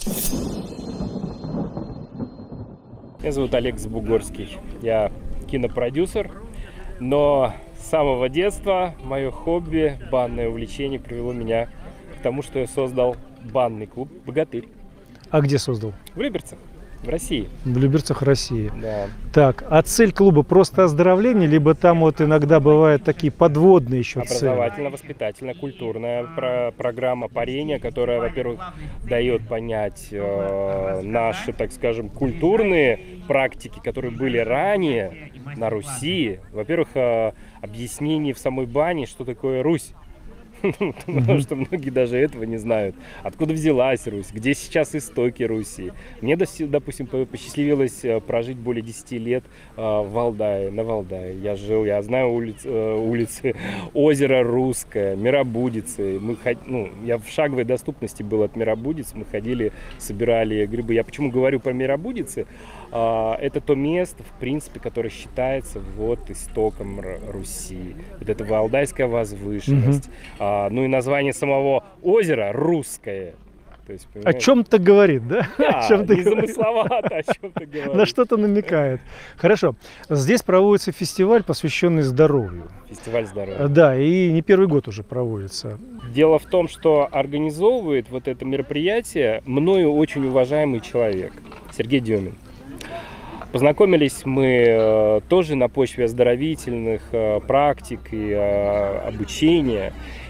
Меня зовут Олег Забугорский. Я кинопродюсер, но с самого детства мое хобби, банное увлечение привело меня к тому, что я создал банный клуб «Богатырь» А где создал? в Люберцах, в России. В Люберцах, России. Да. Так, а цель клуба просто оздоровление, либо там вот иногда бывают такие подводные еще цели? Образовательно-воспитательная программа парения, которая, во-первых, дает понять наши, так скажем, культурные практики, которые были ранее на Руси. Во-первых, объяснение в самой бане, что такое Русь. Потому что многие даже этого не знают. Откуда взялась Русь, где сейчас истоки Руси. Мне, допустим, посчастливилось прожить более 10 лет в Валдае, на Валдае. Я знаю улицы, озеро Русское, Миробудицы. Я в шаговой доступности был от Миробудиц. Мы ходили, собирали грибы. Я почему говорю про Миробудицы? Это то место, в принципе, которое считается вот истоком Руси. Вот это Валдайская возвышенность. Ну и название самого озера Русское. То есть, о чем-то говорит, да? Да, О чем-то незамысловато о чем-то говорит. На что-то намекает. Хорошо. Здесь проводится фестиваль, посвященный здоровью. Фестиваль здоровья. Да, и не первый год уже проводится. Дело в том, что организовывает вот это мероприятие мною очень уважаемый человек, Сергей Демин. Познакомились мы тоже на почве оздоровительных практик и обучения.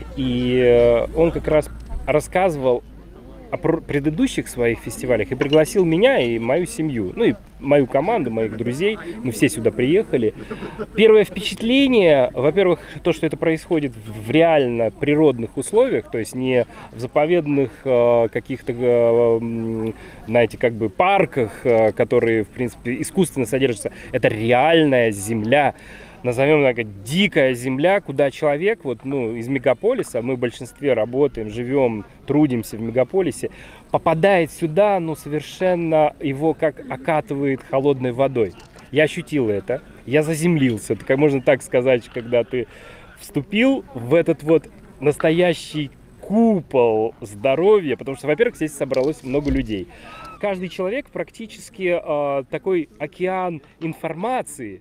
И он как раз рассказывал о предыдущих своих фестивалях и пригласил меня и мою семью, ну и мою команду, моих друзей. Мы все сюда приехали. Первое впечатление, во-первых, то, что это происходит в реально природных условиях, то есть не в заповедных каких-то, знаете, как бы парках, которые, в принципе, искусственно содержатся. Это реальная земля. Назовем так, дикая земля, куда человек из мегаполиса, мы в большинстве работаем, живем, трудимся в мегаполисе, попадает сюда, совершенно его как окатывает холодной водой. Я ощутил это, я заземлился, это, как можно так сказать, когда ты вступил в этот настоящий купол здоровья, потому что, во-первых, здесь собралось много людей. Каждый человек практически такой океан информации.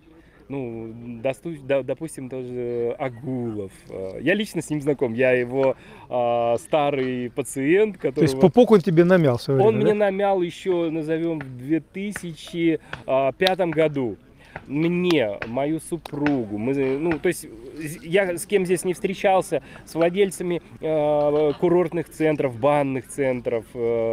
Допустим, тоже Агулов. Я лично с ним знаком. Я его старый пациент, который... То есть пупок он тебе намял в свое время, Он мне намял еще, назовем, в 2005 году. Мне, мою супругу. То есть я с кем здесь не встречался, с владельцами курортных центров, банных центров.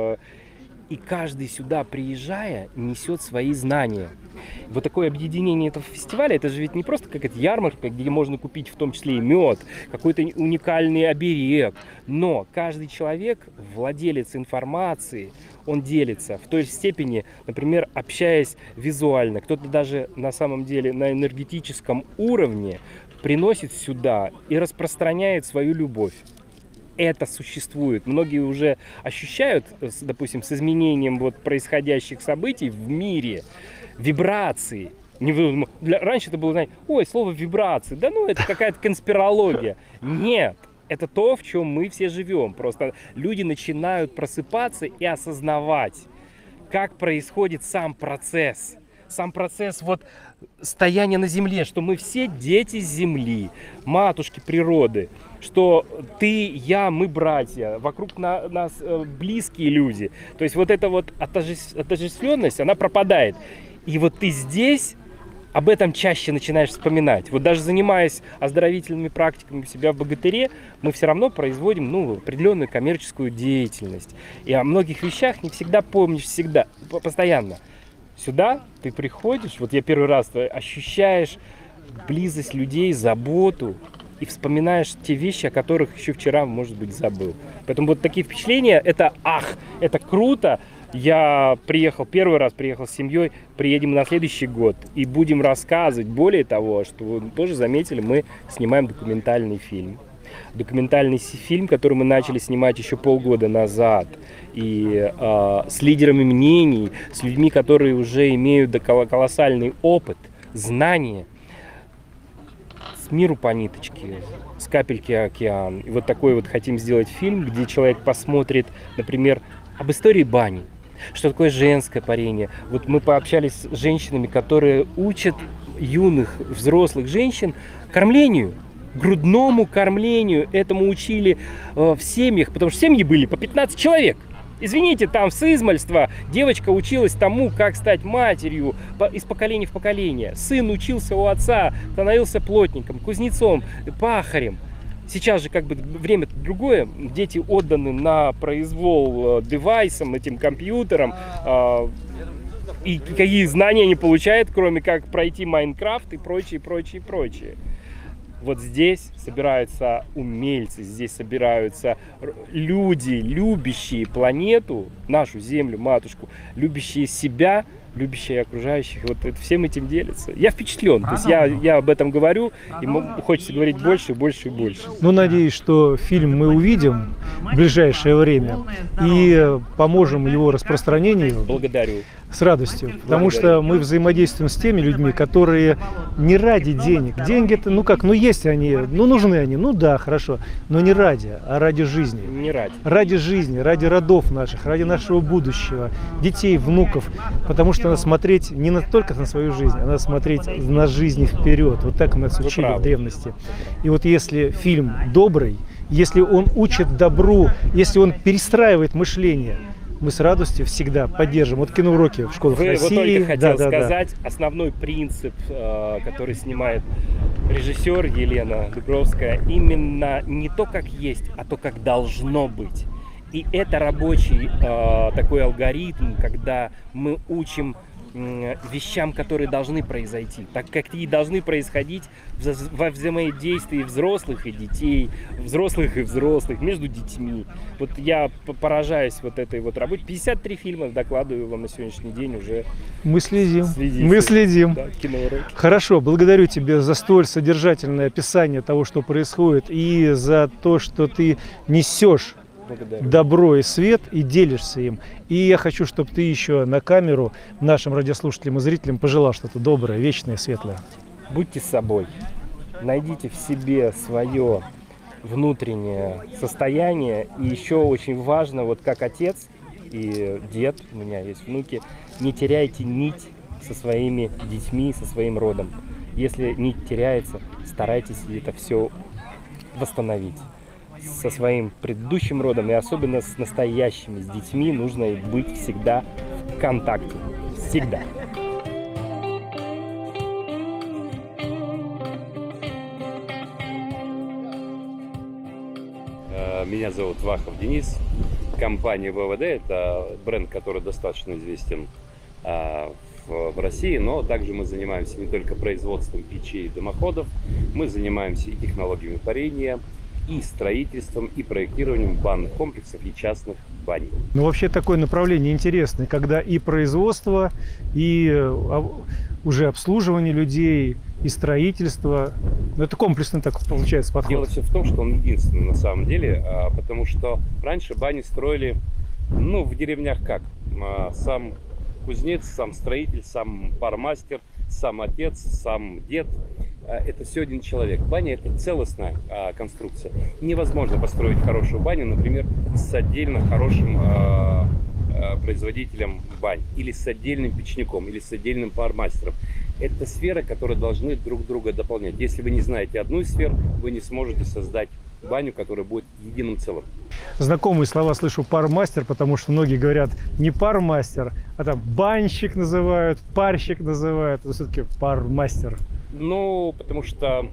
И каждый сюда, приезжая, несет свои знания. Вот такое объединение этого фестиваля, это же ведь не просто какая-то ярмарка, где можно купить в том числе и мед, какой-то уникальный оберег. Но каждый человек, владелец информации, он делится в той степени, например, общаясь визуально. Кто-то даже на самом деле на энергетическом уровне приносит сюда и распространяет свою любовь. Это существует. Многие уже ощущают, допустим, с изменением происходящих событий в мире, вибрации. Раньше это было, знаете, слово вибрации. Да это какая-то конспирология. Нет, это то, в чем мы все живем. Просто люди начинают просыпаться и осознавать, как происходит сам процесс. Сам процесс стояния на земле, что мы все дети земли, матушки природы, что ты, я, мы братья, вокруг нас близкие люди. То есть эта отождествленность, она пропадает. И ты здесь об этом чаще начинаешь вспоминать. Даже занимаясь оздоровительными практиками у себя в Богатыре, мы все равно производим определенную коммерческую деятельность. И о многих вещах не всегда помнишь, постоянно. Сюда ты приходишь, я первый раз ощущаешь близость людей, заботу и вспоминаешь те вещи, о которых еще вчера, может быть, забыл. Поэтому такие впечатления, это круто. Я первый раз приехал с семьей, приедем на следующий год и будем рассказывать. Более того, что вы тоже заметили, мы снимаем документальный фильм. Документальный фильм, который мы начали снимать еще полгода назад. И с лидерами мнений, с людьми, которые уже имеют колоссальный опыт, знания. С миру по ниточке, с капельки океан. И такой хотим сделать фильм, где человек посмотрит, например, об истории бани. Что такое женское парение. Вот мы пообщались с женщинами, которые учат юных, взрослых женщин кормлению, грудному кормлению. Этому учили в семьях, потому что семьи были по 15 человек. Извините, там с измальства девочка училась тому, как стать матерью из поколения в поколение. Сын учился у отца, становился плотником, кузнецом, пахарем. Сейчас же как бы время другое, дети отданы на произвол девайсам, этим компьютерам, и какие знания они получают, кроме как пройти Майнкрафт и прочее, прочее, прочее. Вот здесь собираются умельцы, здесь собираются люди, любящие планету, нашу Землю, матушку, любящие себя, любящие окружающих. Вот это всем этим делятся. Я впечатлен. То есть я об этом говорю, и хочется говорить больше, больше и больше. Ну, надеюсь, что фильм мы увидим в ближайшее время и поможем его распространению. Благодарю. С радостью, потому что мы взаимодействуем с теми людьми, которые не ради денег. Деньги это, есть они, нужны они, да, хорошо, но не ради, а ради жизни. Не ради. Ради жизни, ради родов наших, ради нашего будущего, детей, внуков, потому что надо смотреть не только на свою жизнь, а надо смотреть на жизнь вперед. Вот так нас учили в древности. И вот если фильм добрый, если он учит добру, если он перестраивает мышление, мы с радостью всегда поддержим. Вот киноуроки в школах России. Вот только хотел сказать, основной принцип, который снимает режиссер Елена Дубровская, именно не то, как есть, а то, как должно быть. И это рабочий такой алгоритм, когда мы учим вещам, которые должны произойти, так как и должны происходить во взаимодействии взрослых и детей, взрослых и взрослых, между детьми. Вот я поражаюсь вот этой вот работе. 53 фильма, докладываю вам на сегодняшний день уже. Мы следим. Мы следим. Да, киноуроки. Хорошо, благодарю тебя за столь содержательное описание того, что происходит, и за то, что ты несешь добро и свет и делишься им. И я хочу, чтобы ты еще на камеру нашим радиослушателям и зрителям пожелал что-то доброе, вечное, светлое. Будьте собой. Найдите в себе свое внутреннее состояние. И еще очень важно, вот как отец и дед, у меня есть внуки, не теряйте нить со своими детьми, со своим родом. Если нить теряется, старайтесь это все восстановить. Со своим предыдущим родом и особенно с настоящими, с детьми нужно быть всегда в контакте. Всегда. Меня зовут Вахов Денис. Компания ВВД – это бренд, который достаточно известен в России, но также мы занимаемся не только производством печей и дымоходов, мы занимаемся и технологиями парения, и строительством, и проектированием банных комплексов и частных бань. Ну, вообще такое направление интересное, когда и производство, и уже обслуживание людей, и строительство. Это комплексно так получается подход. Дело все в том, что он единственный на самом деле, потому что раньше бани строили, в деревнях как? Сам кузнец, сам строитель, сам пармастер, сам отец, сам дед. Это все один человек. Баня – это целостная конструкция. Невозможно построить хорошую баню, например, с отдельно хорошим производителем бань, или с отдельным печником, или с отдельным пармастером. Это сферы, которые должны друг друга дополнять. Если вы не знаете одну из сфер, вы не сможете создать баню, которая будет единым целым. Знакомые слова слышу пармастер, потому что многие говорят не пармастер, а там банщик называют, парщик называют, но все-таки пармастер. Потому что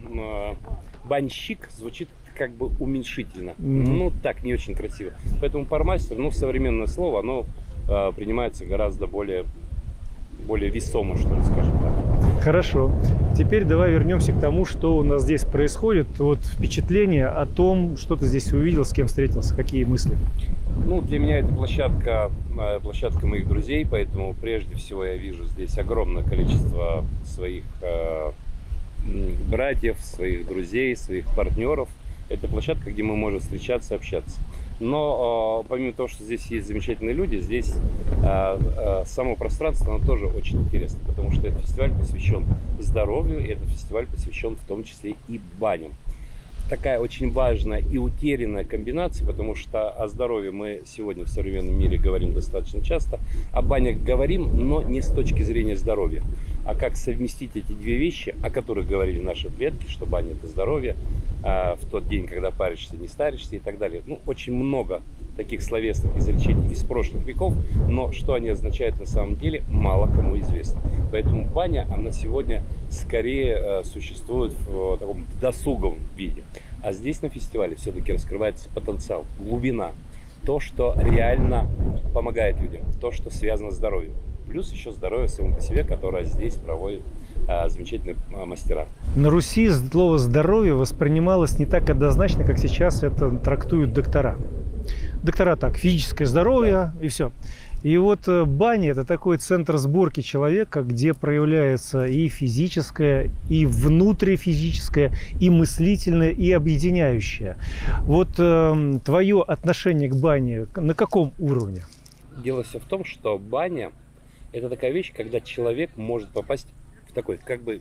банщик звучит как бы уменьшительно. Так, не очень красиво. Поэтому пармастер, современное слово, оно принимается гораздо более весомо, что ли, скажем так. Хорошо. Теперь давай вернемся к тому, что у нас здесь происходит. Вот впечатление о том, что ты здесь увидел, с кем встретился, какие мысли? Для меня это площадка моих друзей, поэтому прежде всего я вижу здесь огромное количество своих братьев, своих друзей, своих партнеров. Это площадка, где мы можем встречаться, общаться. Но помимо того, что здесь есть замечательные люди, здесь само пространство, оно тоже очень интересно, потому что этот фестиваль посвящен здоровью, и этот фестиваль посвящен в том числе и баням. такая очень важная и утерянная комбинация, потому что о здоровье мы сегодня в современном мире говорим достаточно часто, о банях говорим, но не с точки зрения здоровья, а как совместить эти две вещи, о которых говорили наши предки, что баня – это здоровье, в тот день, когда паришься, не старишься и так далее. Ну, очень много таких словесных изречений из прошлых веков, но что они означают на самом деле, мало кому известно. Поэтому баня, она сегодня скорее существует в таком досуговом виде. А здесь на фестивале все-таки раскрывается потенциал, глубина, то, что реально помогает людям, то, что связано с здоровьем. Плюс еще здоровье само по себе, которое здесь проводят замечательные мастера. На Руси слово «здоровье» воспринималось не так однозначно, как сейчас это трактуют доктора. Доктора так, физическое здоровье и все. И вот баня – это такой центр сборки человека, где проявляется и физическое, и внутрифизическое, и мыслительное, и объединяющее. Вот твое отношение к бане на каком уровне? Дело все в том, что баня – это такая вещь, когда человек может попасть в такой, как бы,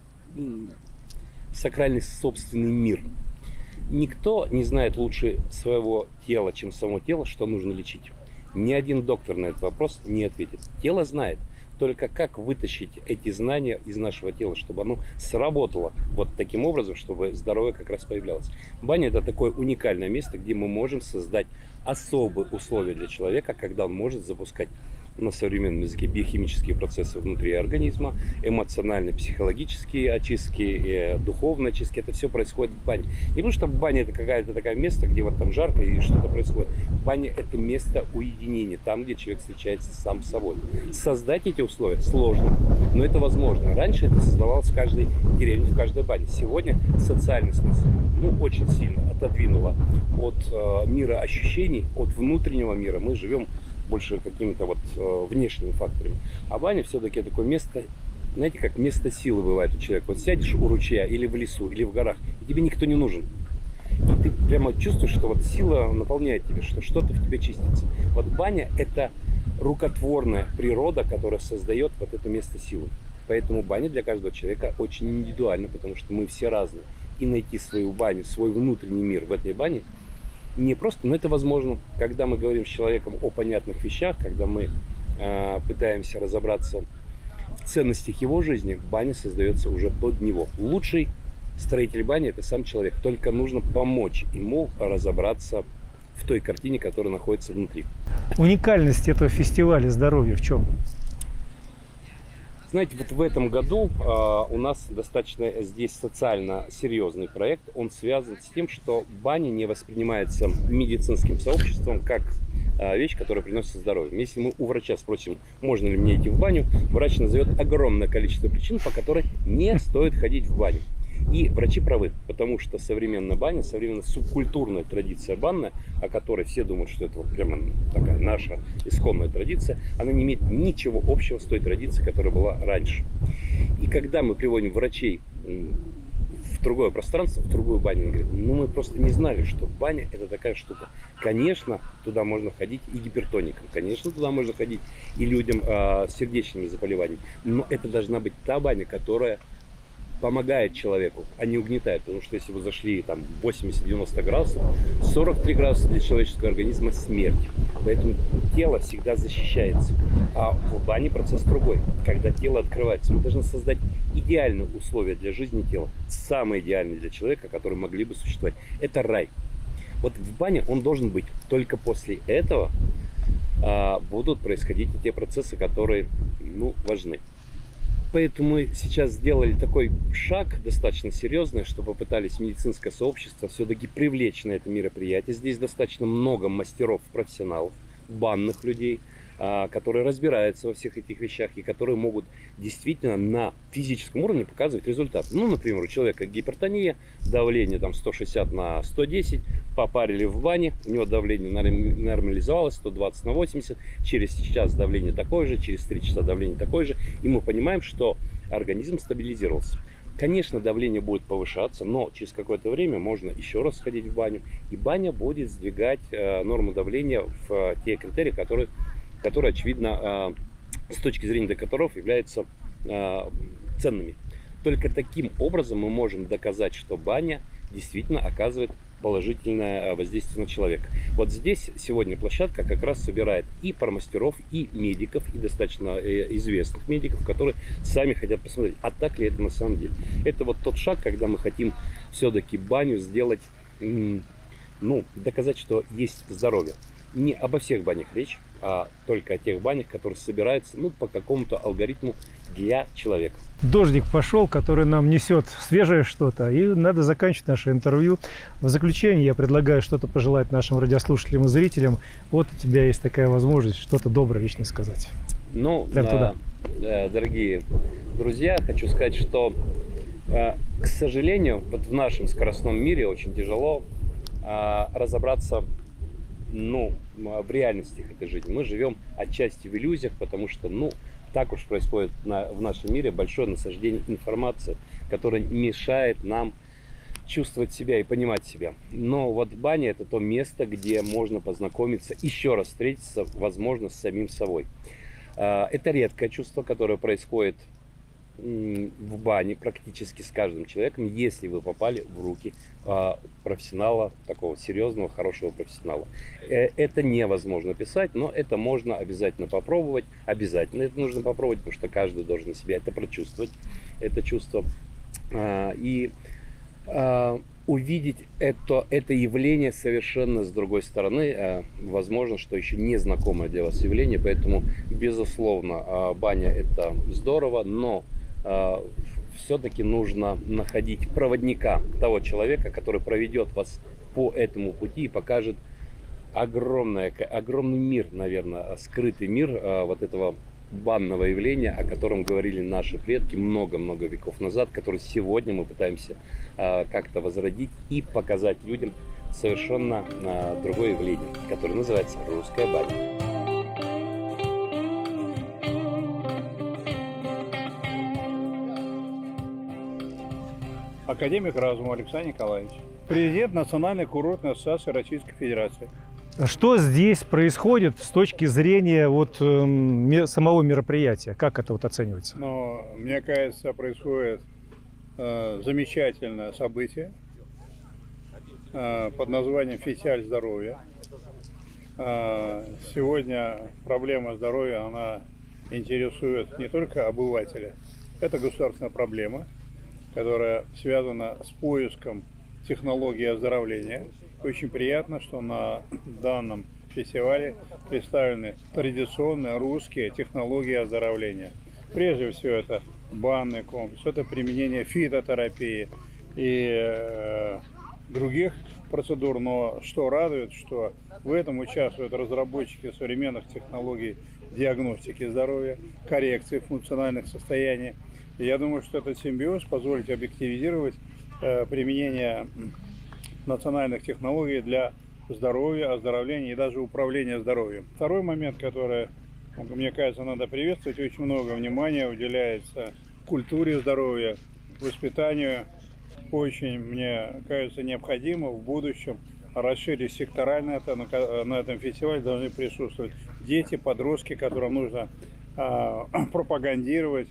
сакральный собственный мир. Никто не знает лучше своего тела, чем само тело, что нужно лечить. Ни один доктор на этот вопрос не ответит. Тело знает. Только как вытащить эти знания из нашего тела, чтобы оно сработало вот таким образом, чтобы здоровье как раз появлялось. Баня – это такое уникальное место, где мы можем создать особые условия для человека, когда он может запускать на современном языке биохимические процессы внутри организма, эмоциональные, психологические очистки, духовные очистки. Это все происходит в бане. Не потому что баня это какое-то такое место, где вот там жарко и что-то происходит. Баня это место уединения, там, где человек встречается сам с собой. Создать эти условия сложно, но это возможно. Раньше это создавалось в каждой деревне, в каждой бане. Сегодня социальный смысл очень сильно отодвинуло от мира ощущений, от внутреннего мира. Мы живем больше какими-то вот внешними факторами. А баня все-таки такое место, знаете, как место силы бывает у человека. Вот сядешь у ручья или в лесу, или в горах, и тебе никто не нужен. И ты прямо чувствуешь, что вот сила наполняет тебя, что что-то в тебе чистится. Вот баня – это рукотворная природа, которая создает вот это место силы. Поэтому баня для каждого человека очень индивидуальна, потому что мы все разные. И найти свою баню, свой внутренний мир в этой бане не просто, но это возможно, когда мы говорим с человеком о понятных вещах, когда мы пытаемся разобраться в ценностях его жизни, баня создается уже под него. Лучший строитель бани – это сам человек, только нужно помочь ему разобраться в той картине, которая находится внутри. Уникальность этого фестиваля здоровья в чем? Знаете, вот в этом году у нас достаточно здесь социально серьезный проект. Он связан с тем, что баня не воспринимается медицинским сообществом как вещь, которая приносит здоровье. Если мы у врача спросим, можно ли мне идти в баню, врач назовет огромное количество причин, по которой не стоит ходить в баню. И врачи правы, потому что современная баня, современная субкультурная традиция банная, о которой все думают, что это вот прямо такая наша исконная традиция, она не имеет ничего общего с той традицией, которая была раньше. И когда мы приводим врачей в другое пространство, в другую баню, они говорят, ну мы просто не знали, что баня это такая штука. Конечно, туда можно ходить и гипертоникам, конечно, туда можно ходить и людям с сердечными заболеваниями, но это должна быть та баня, которая помогает человеку, а не угнетает. Потому что если вы зашли там 80-90 градусов, 43 градуса для человеческого организма смерть. Поэтому тело всегда защищается. А в бане процесс другой. Когда тело открывается, мы должны создать идеальные условия для жизни тела. Самые идеальные для человека, которые могли бы существовать. Это рай. Вот в бане он должен быть. Только после этого будут происходить те процессы, которые важны. Поэтому мы сейчас сделали такой шаг достаточно серьезный, что попытались медицинское сообщество все-таки привлечь на это мероприятие. Здесь достаточно много мастеров, профессионалов, банных людей, которые разбираются во всех этих вещах и которые могут действительно на физическом уровне показывать результат. Ну, например, у человека гипертония, давление там 160 на 110, попарили в бане, у него давление нормализовалось 120 на 80, через час давление такое же, через 3 часа давление такое же, и мы понимаем, что организм стабилизировался. Конечно, давление будет повышаться, но через какое-то время можно еще раз сходить в баню, и баня будет сдвигать норму давления в те критерии, которые очевидно, с точки зрения докторов, являются ценными. Только таким образом мы можем доказать, что баня действительно оказывает положительное воздействие на человека. Вот здесь сегодня площадка как раз собирает и пармастеров, и медиков, и достаточно известных медиков, которые сами хотят посмотреть, а так ли это на самом деле. Это вот тот шаг, когда мы хотим все-таки баню сделать, ну, доказать, что есть здоровье. Не обо всех банях речь, а только о тех банях, которые собираются, ну, по какому-то алгоритму для человека. Дождик пошел, который нам несет свежее что-то, и надо заканчивать наше интервью. В заключение я предлагаю что-то пожелать нашим радиослушателям и зрителям. Вот у тебя есть такая возможность что-то доброе лично сказать. Ну, дорогие друзья, хочу сказать, что, к сожалению, вот в нашем скоростном мире очень тяжело разобраться, ну, в реальностях этой жизни. Мы живем отчасти в иллюзиях, потому что, ну, так уж происходит в нашем мире большое насаждение информации, которая мешает нам чувствовать себя и понимать себя. Но вот баня — это то место, где можно познакомиться, еще раз встретиться, возможно, с самим собой. Это редкое чувство, которое происходит в бане практически с каждым человеком, если вы попали в руки профессионала, такого серьезного, хорошего профессионала. Это невозможно писать, но это можно обязательно попробовать. Обязательно это нужно попробовать, потому что каждый должен на себя это прочувствовать, это чувство. И увидеть это явление совершенно с другой стороны, возможно, что еще не знакомое для вас явление, поэтому, безусловно, баня — это здорово, но все-таки нужно находить проводника, того человека, который проведет вас по этому пути и покажет огромный мир, наверное, скрытый мир вот этого банного явления, о котором говорили наши предки много-много веков назад, который сегодня мы пытаемся как-то возродить и показать людям совершенно другое явление, которое называется русская баня. Академик разума Александр Николаевич, президент Национальной курортной ассоциации Российской Федерации. Что здесь происходит с точки зрения вот, самого мероприятия? Как это вот оценивается? Но, мне кажется, происходит замечательное событие под названием «Фестиваль здоровья». Сегодня проблема здоровья, она интересует не только обывателя. Это государственная проблема, которая связана с поиском технологии оздоровления. Очень приятно, что на данном фестивале представлены традиционные русские технологии оздоровления. Прежде всего, это банный комплекс, это применение фитотерапии и других процедур. Но что радует, что в этом участвуют разработчики современных технологий диагностики здоровья, коррекции функциональных состояний. И я думаю, что этот симбиоз позволит объективизировать применение национальных технологий для здоровья, оздоровления и даже управления здоровьем. Второй момент, который, мне кажется, надо приветствовать, очень много внимания уделяется культуре здоровья, воспитанию. Очень, мне кажется, необходимо в будущем расширить секторально это. На этом фестивале должны присутствовать дети, подростки, которым нужно пропагандировать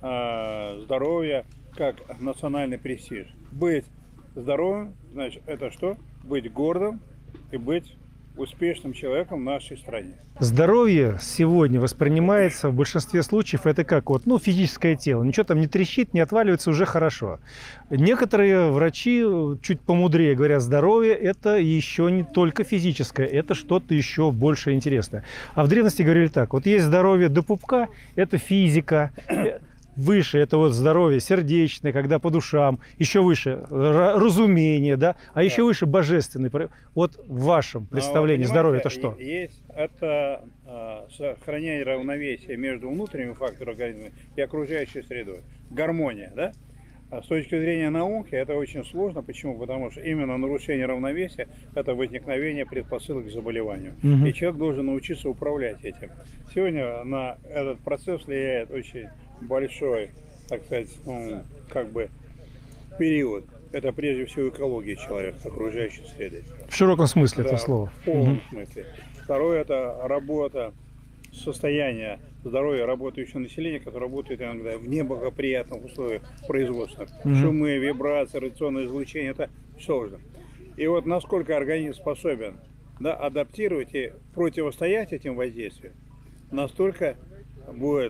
здоровье как национальный престиж. Быть здоровым, значит, это что? Быть гордым и быть успешным человеком в нашей стране. Здоровье сегодня воспринимается в большинстве случаев это как вот, ну, физическое тело. Ничего там не трещит, не отваливается, уже хорошо. Некоторые врачи чуть помудрее говорят, здоровье это еще не только физическое, это что-то еще больше интересное. А в древности говорили так, вот есть здоровье до пупка, это физика. Выше это вот здоровье сердечное, когда по душам, еще выше разумение, да, а еще выше божественный. Вот в вашем представлении здоровье это что? Есть это сохранение равновесия между внутренними факторами организма и окружающей средой. Гармония, да? А с точки зрения науки это очень сложно. Почему? Потому что именно нарушение равновесия – это возникновение предпосылок к заболеванию. И человек должен научиться управлять этим. Сегодня на этот процесс влияет очень большой, так сказать, ну, как бы период. Это прежде всего экология человека, окружающей среды. В широком смысле да, это слово. В полном смысле. Второе – это работа, состояние здоровья работающего населения, которое работает иногда в неблагоприятных условиях производства. Шумы, вибрации, радиационное излучение – это сложно. И вот насколько организм способен, да, адаптировать и противостоять этим воздействиям, настолько будет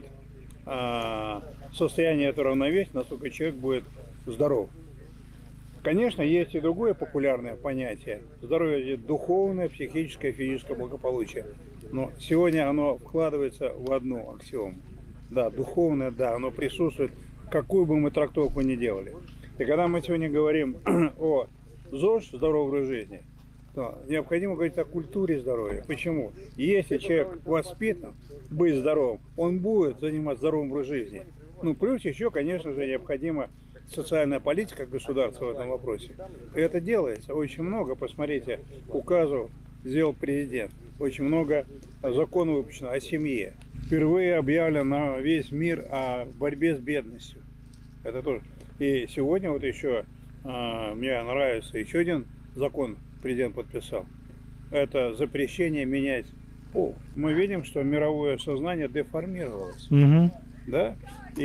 состояние этого равновесия, насколько человек будет здоров. Конечно, есть и другое популярное понятие. Здоровье – это духовное, психическое, физическое благополучие. Но сегодня оно вкладывается в одну аксиому. Да, духовное, да, оно присутствует, какую бы мы трактовку ни делали. И когда мы сегодня говорим о ЗОЖ, здоровый образ жизни, то необходимо говорить о культуре здоровья. Почему? Если человек воспитан быть здоровым, он будет заниматься здоровым образом жизни. Ну, плюс еще, конечно же, необходима социальная политика государства в этом вопросе. И это делается. Очень много, посмотрите, указов сделал президент. Очень много законов выпущено о семье. Впервые объявлено на весь мир о борьбе с бедностью. Это тоже. И сегодня вот еще мне нравится еще один закон президент подписал. Это запрещение менять пол. Мы видим, что мировое сознание деформировалось. Да?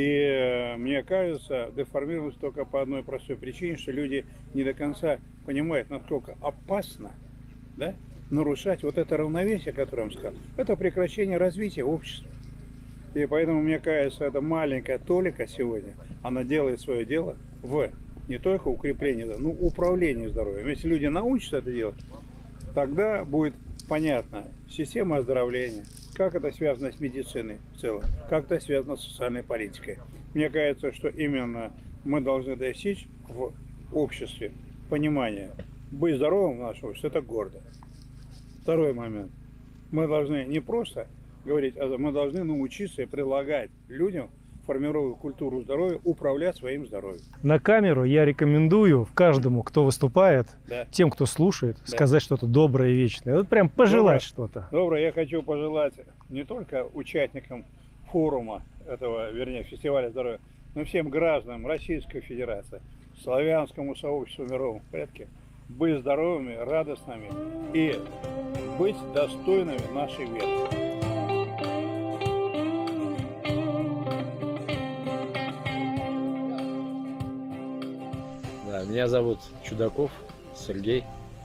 И мне кажется, деформировалось только по одной простой причине, что люди не до конца понимают, насколько опасно, да, нарушать вот это равновесие, которое я вам сказал. Это прекращение развития общества. И поэтому, мне кажется, эта маленькая толика сегодня, она делает свое дело в не только укреплении, но управлении здоровьем. Если люди научатся это делать, тогда будет понятно система оздоровления, как это связано с медициной в целом, как это связано с социальной политикой. Мне кажется, что именно мы должны достичь в обществе понимания. Быть здоровым в нашем обществе – это гордо. Второй момент. Мы должны не просто говорить, а мы должны научиться и предлагать людям, формируя культуру здоровья, управлять своим здоровьем. На камеру я рекомендую каждому, кто выступает, Да. тем, кто слушает, Да. сказать что-то доброе и вечное. Вот прям пожелать что-то. Доброе. Я хочу пожелать не только участникам форума этого, вернее, фестиваля здоровья, но и всем гражданам Российской Федерации, славянскому сообществу в мировом порядке, быть здоровыми, радостными и быть достойными нашей веры. Да, меня зовут Чудаков Сергей.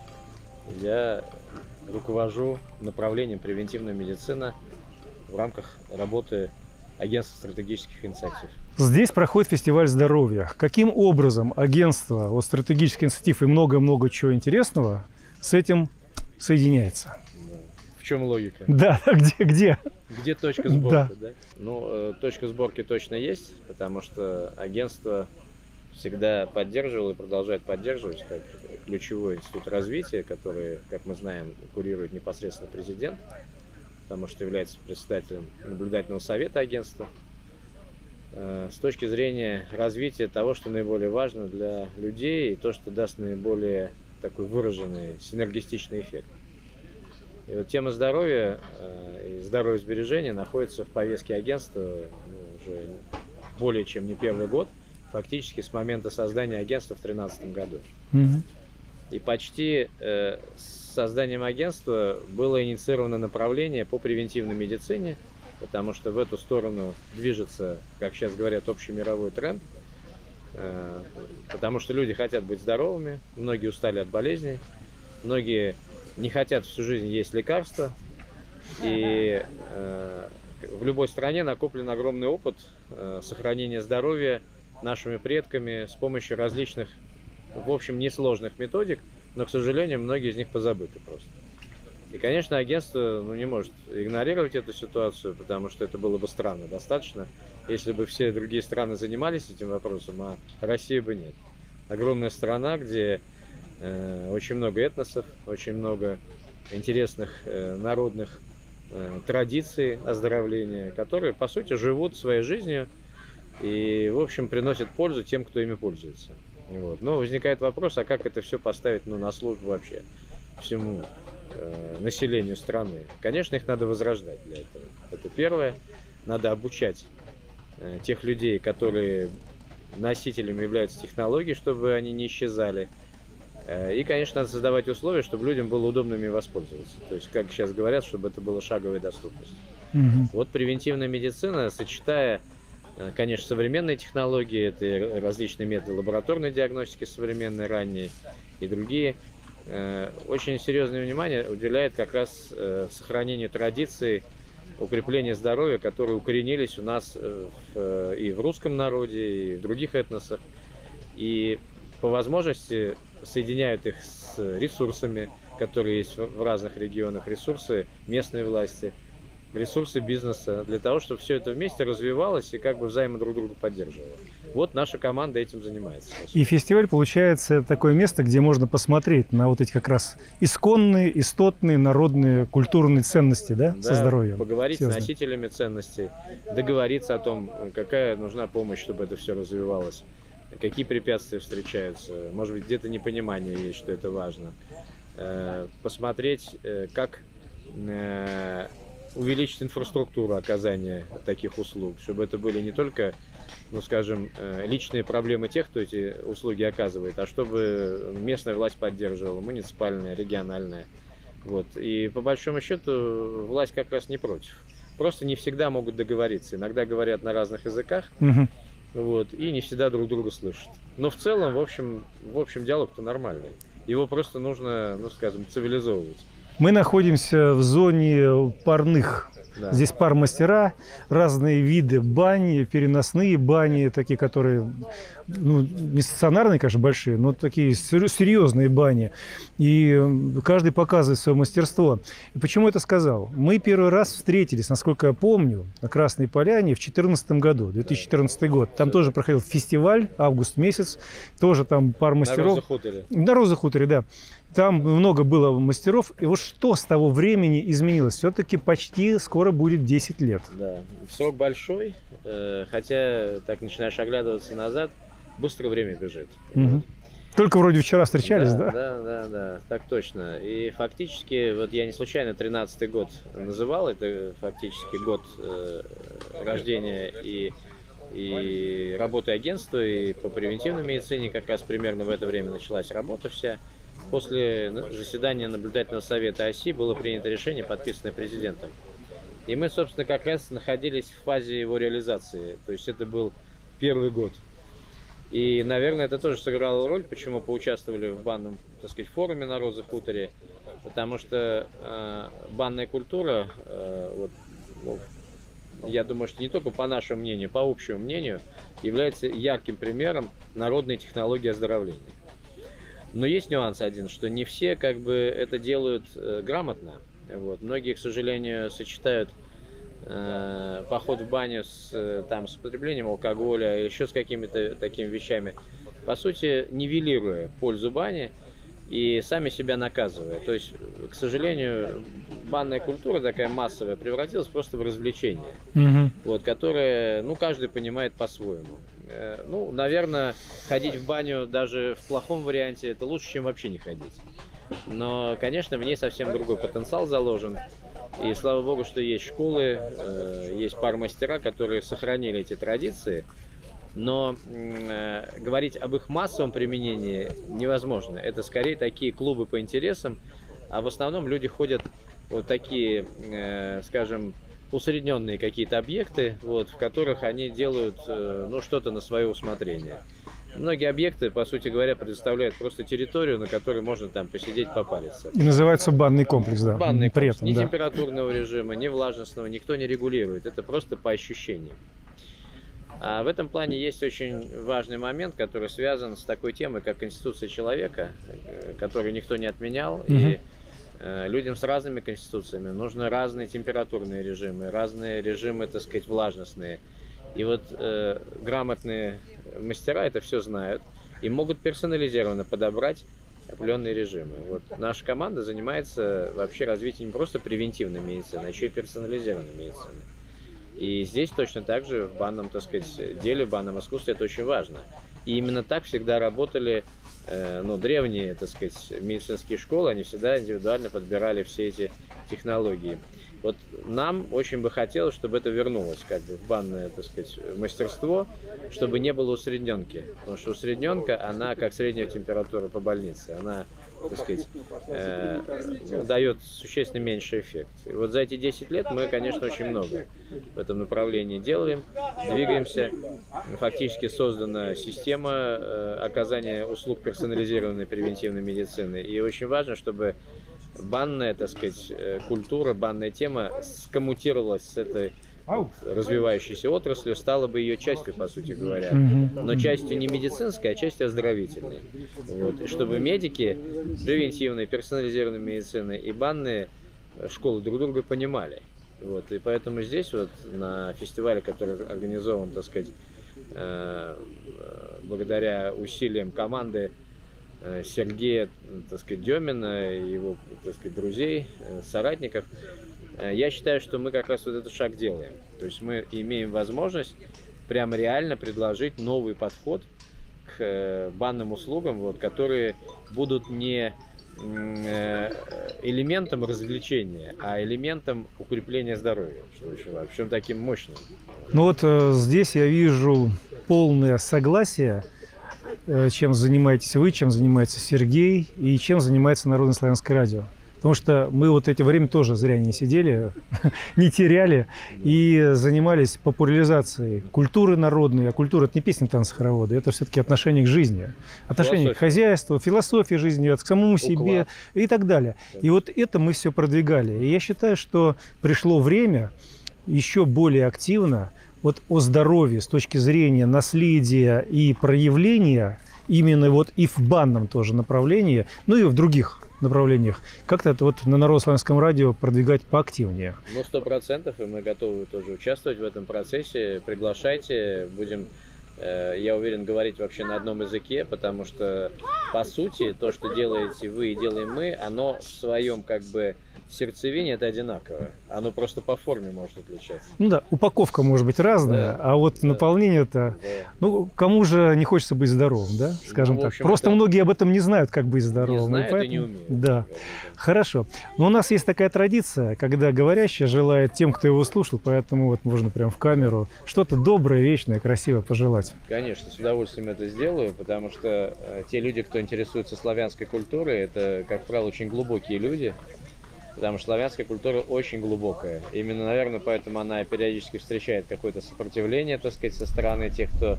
Я руковожу направлением превентивная медицина в рамках работы Агентства стратегических инициатив. Здесь проходит фестиваль здоровья. Каким образом агентство, вот стратегических инициатив и много-много чего интересного с этим соединяется? В чем логика? Да, где? Где точка сборки? Да. Ну, точка сборки точно есть, потому что агентство всегда поддерживало и продолжает поддерживать как ключевой институт развития, который, как мы знаем, курирует непосредственно президент, потому что является председателем наблюдательного совета агентства. С точки зрения развития того, что наиболее важно для людей и то, что даст наиболее такой выраженный синергистичный эффект. И вот тема здоровья и здоровьесбережения находится в повестке агентства уже более чем не первый год, фактически с момента создания агентства в 2013 году. И почти с созданием агентства было инициировано направление по превентивной медицине, потому что в эту сторону движется, как сейчас говорят, общемировой тренд, потому что люди хотят быть здоровыми, многие устали от болезней, многие не хотят всю жизнь есть лекарства, и в любой стране накоплен огромный опыт сохранения здоровья нашими предками с помощью различных, в общем, несложных методик, но, к сожалению, многие из них позабыты просто. И, конечно, агентство не может игнорировать эту ситуацию, потому что это было бы странно. Достаточно, если бы все другие страны занимались этим вопросом, а России бы нет. Огромная страна, где очень много этносов, очень много интересных народных традиций оздоровления, которые, по сути, живут своей жизнью и, в общем, приносят пользу тем, кто ими пользуется. Вот. Но возникает вопрос, а как это все поставить на службу вообще всему населению страны? Конечно, их надо возрождать для этого. Это первое. Надо обучать тех людей, которые носителями являются технологий, чтобы они не исчезали. И, конечно, надо создавать условия, чтобы людям было удобно ими воспользоваться. То есть, как сейчас говорят, чтобы это было шаговой доступностью. Вот превентивная медицина, сочетая Конечно, современные технологии, это и различные методы лабораторной диагностики современной, ранней и другие. Очень серьезное внимание уделяет как раз сохранению традиций, укреплению здоровья, которые укоренились у нас и в русском народе, и в других этносах. И по возможности соединяют их с ресурсами, которые есть в разных регионах, ресурсы местной власти, ресурсы бизнеса, для того, чтобы все это вместе развивалось и как бы взаимно друг друга поддерживало. Вот наша команда этим занимается. И фестиваль, получается, такое место, где можно посмотреть на вот эти как раз исконные, истотные, народные, культурные ценности, да, со здоровьем. Поговорить связаны. с носителями ценностей, договориться о том, какая нужна помощь, чтобы это все развивалось, какие препятствия встречаются, может быть, где-то непонимание есть, что это важно. Посмотреть, как увеличить инфраструктуру оказания таких услуг, чтобы это были не только, ну, скажем, личные проблемы тех, кто эти услуги оказывает, а чтобы местная власть поддерживала, муниципальная, региональная. Вот. И по большому счету власть как раз не против. Просто не всегда могут договориться. Иногда говорят на разных языках, вот, и не всегда друг друга слышат. Но в целом, в общем диалог-то нормальный. Его просто нужно, ну, скажем, цивилизовывать. Мы находимся в зоне парных. Да. Здесь пар-мастера, разные виды бани, переносные бани, такие, которые, ну, не стационарные, конечно, большие, но такие серьезные бани. И каждый показывает свое мастерство. И почему это сказал? Мы первый раз встретились, насколько я помню, на Красной Поляне в 2014 году, 2014 год. Там тоже проходил фестиваль, август месяц, тоже там пар мастеров. На Роза-хуторе. На Роза-хуторе, да. Там много было мастеров. И вот что с того времени изменилось? Все-таки почти скоро будет 10 лет. Да, срок большой, хотя так начинаешь оглядываться назад, быстро время бежит. Мгм. Только вроде вчера встречались, да? Да, так точно. И фактически, вот я не случайно 13-й год называл, это фактически год рождения и работы агентства, и по превентивной медицине как раз примерно в это время началась работа вся. После заседания наблюдательного совета ОСИ было принято решение, подписанное президентом. И мы, собственно, как раз находились в фазе его реализации. То есть это был первый год. И, наверное, это тоже сыграло роль, почему поучаствовали в банном, так сказать, форуме на Роза-хуторе. Потому что банная культура, вот, ну, я думаю, что не только по нашему мнению, по общему мнению, является ярким примером народной технологии оздоровления. Но есть нюанс один, что не все как бы это делают грамотно. Вот. Многие, к сожалению, сочетают поход в баню с употреблением алкоголя, еще с какими-то такими вещами, по сути, нивелируя пользу бани и сами себя наказывая. То есть, к сожалению, банная культура такая массовая превратилась просто в развлечение, вот, которое, ну, каждый понимает по-своему. Ну, наверное, ходить в баню даже в плохом варианте это лучше, чем вообще не ходить. Но, конечно, в ней совсем другой потенциал заложен. И слава богу, что есть школы, есть пар-мастера, которые сохранили эти традиции. Но говорить об их массовом применении невозможно. Это скорее такие клубы по интересам, а в основном люди ходят вот такие, скажем, усредненные какие-то объекты, вот, в которых они делают ну, что-то на свое усмотрение. Многие объекты, по сути говоря, предоставляют просто территорию, на которой можно там посидеть, попариться. И называется банный комплекс, да. Банный При комплекс. этом, Ни да. температурного режима, ни влажностного никто не регулирует. Это просто по ощущениям. А в этом плане есть очень важный момент, который связан с такой темой, как Конституция человека, которую никто не отменял. И людям с разными конституциями нужны разные температурные режимы, разные режимы, так сказать, влажностные. И вот грамотные мастера это все знают и могут персонализированно подобрать определенные режимы. Вот наша команда занимается вообще развитием не просто превентивной медицины, а еще и персонализированной медицины. И здесь точно так же в банном, так сказать, деле, в банном искусстве это очень важно. И именно так всегда работали ну, древние, так сказать, медицинские школы, они всегда индивидуально подбирали все эти технологии. Вот нам очень бы хотелось, чтобы это вернулось как бы в банное, так сказать, мастерство, чтобы не было усредненки. Потому что усредненка, она как средняя температура по больнице, она так сказать, дает существенно меньший эффект. И вот за эти 10 лет мы, конечно, очень много в этом направлении делаем, двигаемся. Фактически создана система оказания услуг персонализированной превентивной медицины. И очень важно, чтобы банная, так сказать, культура, банная тема скоммутировалась с этой развивающейся отраслью, стала бы ее частью, по сути говоря, но частью не медицинской, а частью оздоровительной. Вот. И чтобы медики превентивной, персонализированной медицины и банные школы друг друга понимали. Вот. И поэтому здесь вот на фестивале, который организован, так сказать, благодаря усилиям команды Сергея, так сказать, Демина и его, так сказать, друзей, соратников, я считаю, что мы как раз вот этот шаг делаем. То есть мы имеем возможность прямо реально предложить новый подход к банным услугам, вот, которые будут не элементом развлечения, а элементом укрепления здоровья, что очень важно, причем таким мощным. Ну вот здесь я вижу полное согласие, чем занимаетесь вы, чем занимается Сергей и чем занимается Народное славянское радио. Потому что мы вот эти время тоже зря не сидели, не теряли и занимались популяризацией культуры народной. А культура – это не песни, танцы, хороводы, это все-таки отношение к жизни, отношение к хозяйству, философии жизни, к самому себе и так далее. И вот это мы все продвигали. И я считаю, что пришло время еще более активно вот о здоровье с точки зрения наследия и проявления именно вот и в банном тоже направлении, ну и в других направлениях. Как-то это вот на Народно-славянском радио продвигать поактивнее. Ну, 100%, и мы готовы тоже участвовать в этом процессе. Приглашайте, будем, я уверен, говорить вообще на одном языке, потому что, по сути, то, что делаете вы и делаем мы, оно в своем, как бы, сердцевине это одинаково. Оно просто по форме может отличаться. Ну да, упаковка может быть разная, да, а вот наполнение-то... Да. Ну, кому же не хочется быть здоровым, да? Скажем ну, так. общем, Просто многие об этом не знают, как быть здоровым. Не знают и, поэтому... и не умеют. Да. Хорошо. Но у нас есть такая традиция, когда говорящий желает тем, кто его слушал, поэтому вот можно прям в камеру что-то доброе, вечное, красивое пожелать. Конечно, с удовольствием это сделаю, потому что те люди, кто интересуется славянской культурой, это, как правило, очень глубокие люди. Потому что славянская культура очень глубокая. Именно, наверное, поэтому она периодически встречает какое-то сопротивление, так сказать, со стороны тех, кто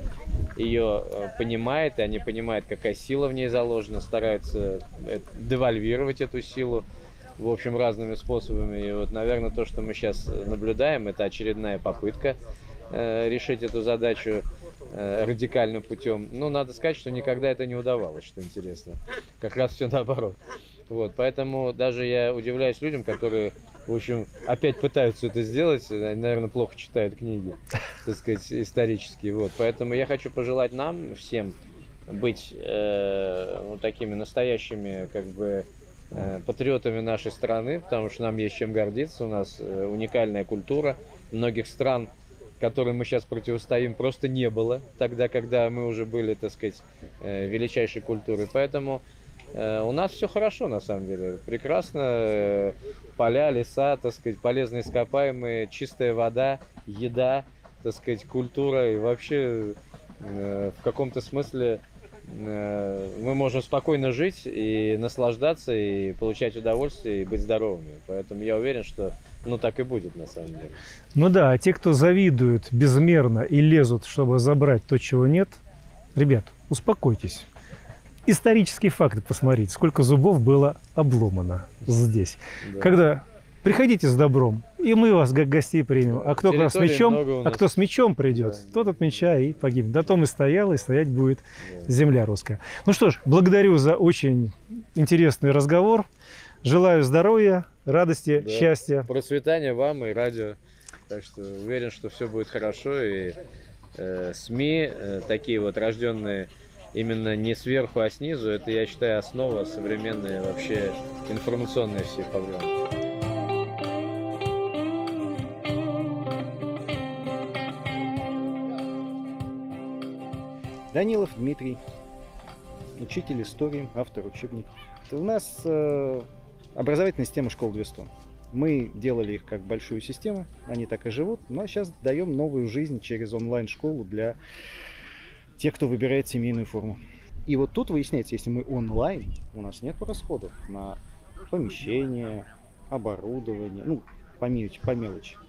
ее понимает, и они понимают, какая сила в ней заложена, стараются девальвировать эту силу, в общем, разными способами. И вот, наверное, то, что мы сейчас наблюдаем, это очередная попытка решить эту задачу радикальным путем. Ну, надо сказать, что никогда это не удавалось, что интересно. Как раз все наоборот. Вот, поэтому даже я удивляюсь людям, которые, в общем, опять пытаются это сделать, они, наверное, плохо читают книги, так сказать, исторические. Вот, поэтому я хочу пожелать нам всем быть вот такими настоящими, как бы, патриотами нашей страны, потому что нам есть чем гордиться, у нас уникальная культура, многих стран, которым мы сейчас противостоим, просто не было тогда, когда мы уже были, так сказать, величайшей культурой. Поэтому у нас все хорошо, на самом деле. Прекрасно. Поля, леса, так сказать, полезные ископаемые, чистая вода, еда, так сказать, культура. И вообще, в каком-то смысле, мы можем спокойно жить и наслаждаться, и получать удовольствие, и быть здоровыми. Поэтому я уверен, что так и будет, на самом деле. Ну да, а те, кто завидуют безмерно и лезут, чтобы забрать то, чего нет, ребят, успокойтесь. Исторические факты посмотрите, сколько зубов было обломано здесь. Да. Когда приходите с добром, и мы вас как гостей примем. А кто с мечом, кто с мечом придет, да, тот от меча и погибнет. На том и стоял, и стоять будет, да, земля русская. Ну что ж, благодарю за очень интересный разговор. Желаю здоровья, радости, да, счастья. Процветания вам и радио. Так что уверен, что все будет хорошо. И СМИ, такие вот рожденные именно не сверху, а снизу, это, я считаю, основа современной вообще информационной всей программы. Данилов Дмитрий, учитель истории, автор учебников. У нас образовательная система школ 200. Мы делали их как большую систему, они так и живут, но сейчас даем новую жизнь через онлайн-школу для тех, кто выбирает семейную форму. И вот тут выясняется, если мы онлайн, у нас нет расходов на помещение, оборудование, ну, по мелочи.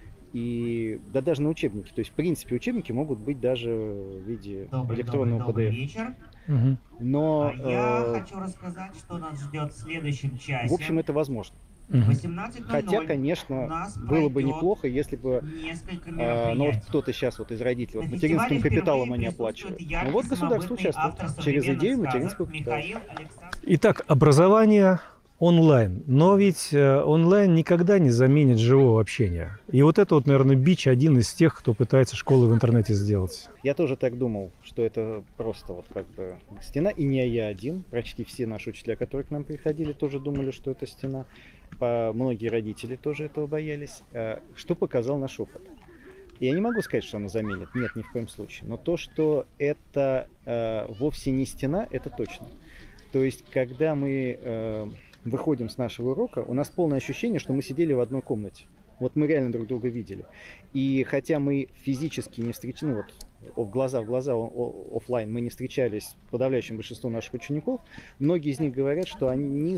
И да даже на учебники. То есть, в принципе, учебники могут быть даже в виде электронного Добрый PDF. вечер. Мгм. Но, Я хочу рассказать, что нас ждет в следующем часе. в общем, это возможно. Мгм. 18:00 Хотя, у конечно, нас было бы пройдет неплохо, если бы несколько ну, вот мероприятий. кто-то сейчас вот из родителей вот На материнским фестивале капиталом впервые они присутствует оплачивают. яркий, Ну вот государство самобытный автор участвует через идею современных материнского сказок капитала. Михаил Александрович. Итак, образование онлайн. Но ведь онлайн никогда не заменит живого общения. И вот это вот, наверное, бич один из тех, кто пытается школы в интернете сделать. Я тоже так думал, что это просто вот как бы стена, и не я один. Почти все наши учителя, которые к нам приходили, тоже думали, что это стена. Многие родители тоже этого боялись. Что показал наш опыт? Я не могу сказать, что она заменит. Нет, ни в коем случае. Но то, что это вовсе не стена, это точно. То есть, когда мы выходим с нашего урока, у нас полное ощущение, что мы сидели в одной комнате. Вот мы реально друг друга видели. И хотя мы физически не встречались, ну вот глаза в глаза, оффлайн, мы не встречались с подавляющим большинством наших учеников, многие из них говорят, что мы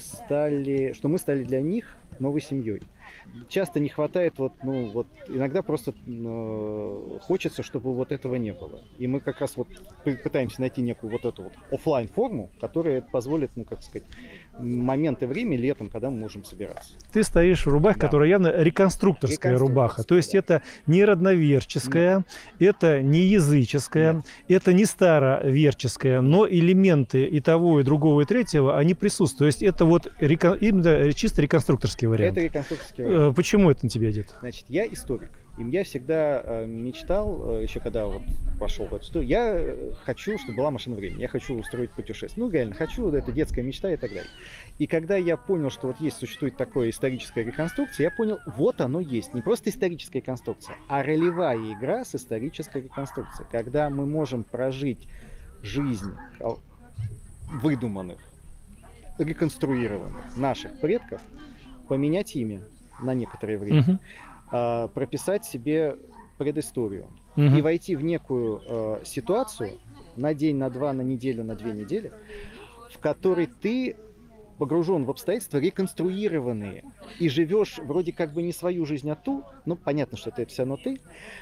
стали для них новой семьей. Часто не хватает, иногда просто хочется, чтобы вот этого не было. И мы как раз вот пытаемся найти некую вот эту вот оффлайн форму, которая позволит, моменты времени летом, когда мы можем собираться. Ты стоишь в рубахе, Да. которая явно реконструкторская рубаха. То есть да. это не родноверческая, это не языческая, это не староверческая, но элементы и того, и другого, и третьего, они присутствуют. То есть это вот именно чисто реконструкторский вариант. Это реконструкторский вариант. Почему это на тебя идет? Значит, я историк. И я всегда мечтал, еще когда вот пошел в эту историю, я хочу, чтобы была машина времени, я хочу устроить путешествие. Ну, реально, хочу, это детская мечта и так далее. И когда я понял, что вот существует такое историческая реконструкция, я понял, вот оно есть. Не просто историческая конструкция, а ролевая игра с исторической реконструкцией. Когда мы можем прожить жизнь выдуманных, реконструированных наших предков, поменять имя на некоторое время. Мгм. Прописать себе предысторию Мгм. и войти в некую ситуацию на день, на два, на неделю, на 2 недели, в которой ты погружен в обстоятельства реконструированные и живешь вроде как бы не свою жизнь, а ту, понятно, что это все равно ты,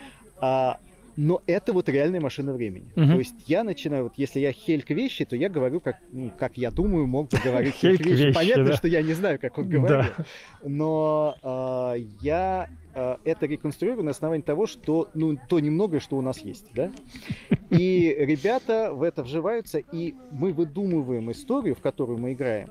но это вот реальная машина времени. Мгм. То есть я начинаю, если я Хельк вещи, то я говорю, как я думаю, мог бы говорить Хельк Хельк вещи. вещи, Понятно, да. что я не знаю, как он говорит, Да. но я это реконструирую на основании того, что, то немногое, что у нас есть, да? И ребята в это вживаются, и мы выдумываем историю, в которую мы играем,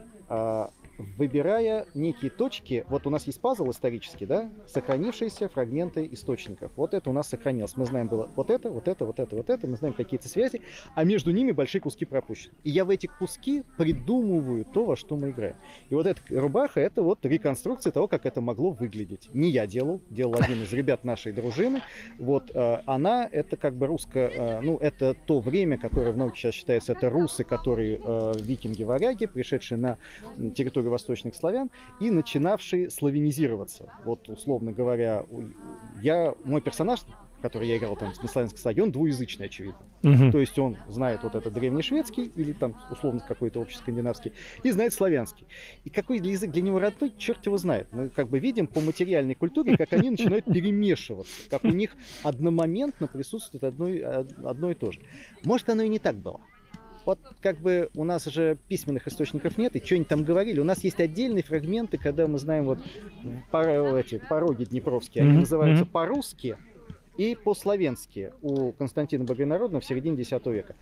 выбирая некие точки. Вот у нас есть пазл исторический, да, сохранившиеся фрагменты источников. Вот это у нас сохранилось. Мы знаем было вот это, мы знаем какие-то связи, а между ними большие куски пропущены. И я в эти куски придумываю то, во что мы играем. И вот эта рубаха, это вот реконструкция того, как это могло выглядеть. Не я делал один из ребят нашей дружины. Вот она, это как бы русская, это то время, которое в науке сейчас считается, это русы, которые викинги-варяги, пришедшие на территорию восточных славян и начинавшие славянизироваться. Вот, условно говоря, мой персонаж, который я играл там на славянской саге, он двуязычный, очевидно. Мгм. То есть он знает вот этот древнешведский или там условно какой-то общескандинавский и знает славянский. И какой язык для него родной, черт его знает. Мы как бы видим по материальной культуре, как они начинают перемешиваться, как у них одномоментно присутствует одно и то же. Может, оно и не так было. Вот как бы у нас же письменных источников нет, и что-нибудь там говорили. У нас есть отдельные фрагменты, когда мы знаем вот пороги днепровские, они Мгм, называются мгм. по-русски и по-славянски у Константина Богонародного в середине X века.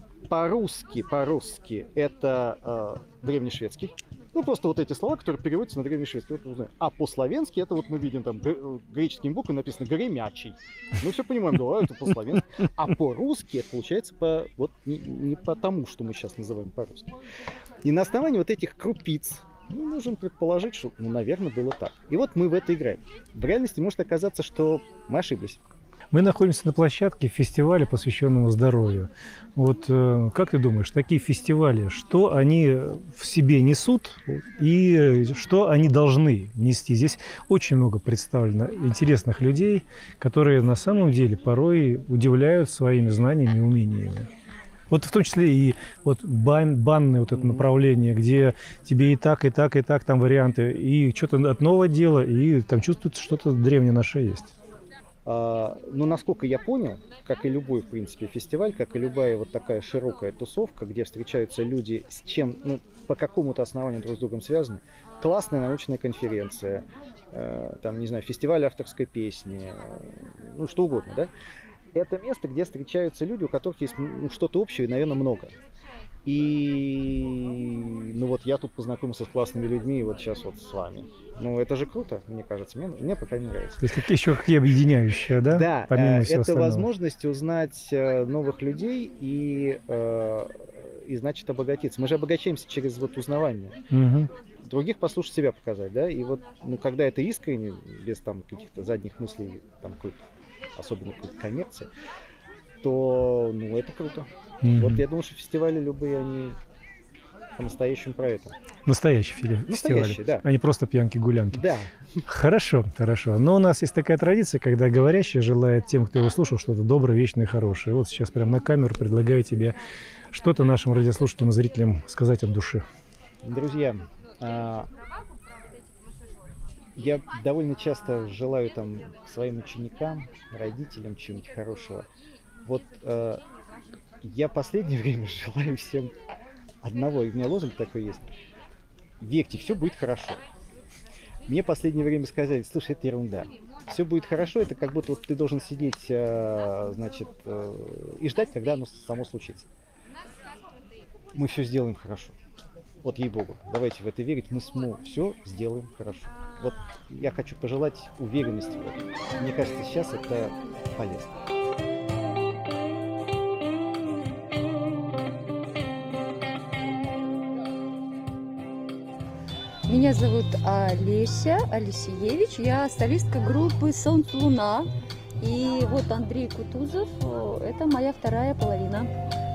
По-русски это древнешведский. Просто вот эти слова, которые переводятся на древнешведский. А по-славянски это вот мы видим там греческими буквами написано «горемячий». Мы все понимаем, да, это по-славянски. А по-русски это получается не по тому, что мы сейчас называем по-русски. И на основании вот этих крупиц мы можем предположить, что, наверное, было так. И вот мы в это играем. В реальности может оказаться, что мы ошиблись. Мы находимся на площадке фестиваля, посвященного здоровью. Вот как ты думаешь, такие фестивали, что они в себе несут и что они должны нести? Здесь очень много представлено интересных людей, которые на самом деле порой удивляют своими знаниями и умениями. Вот в том числе и вот банное вот это направление, где тебе и так, там варианты, и что-то от нового дела, и там чувствуется что-то древнее наше есть. Ну, насколько я понял, как и любой, в принципе, фестиваль, как и любая вот такая широкая тусовка, где встречаются люди с чем, ну, по какому-то основанию друг с другом связаны, классная научная конференция, там, не знаю, фестиваль авторской песни, ну, что угодно, да? Это место, где встречаются люди, у которых есть что-то общее, и, наверное, много. И, ну, вот я тут познакомился с классными людьми, и вот сейчас вот с вами. Ну, это же круто, мне кажется, мне пока не нравится. То есть какие объединяющие, да? Да, помимо всего это остального. возможность узнать новых людей и, значит, обогатиться. Мы же обогащаемся через вот узнавание. Угу. Других послушать, себя показать, да, и вот, ну, когда это искренне, без там каких-то задних мыслей, там, какой-то, особенно какой-то коммерции, то, ну, это круто. Вот я думаю, что фестивали любые, они по-настоящему про это. Настоящий фестиваль. Настоящий, да. А не просто пьянки-гулянки. Да. Хорошо, хорошо. Но у нас есть такая традиция, когда говорящий желает тем, кто его слушал, что-то доброе, вечное и хорошее. Вот сейчас прямо на камеру предлагаю тебе что-то нашим радиослушателям и зрителям сказать от души. Друзья, я довольно часто желаю там своим ученикам, родителям чего-нибудь хорошего. Вот я в последнее время желаю всем одного, и у меня лозунг такой есть: верьте, все будет хорошо. Мне в последнее время сказали: слушай, это ерунда. Все будет хорошо, это как будто вот ты должен сидеть, значит, и ждать, когда оно само случится. Мы все сделаем хорошо. Вот ей-богу, давайте в это верить, мы все сделаем хорошо. Вот я хочу пожелать уверенности в этом. Мне кажется, сейчас это полезно. Меня зовут Олеся Алексеевич, я солистка группы «Солнце-Луна». И вот Андрей Кутузов, это моя вторая половина.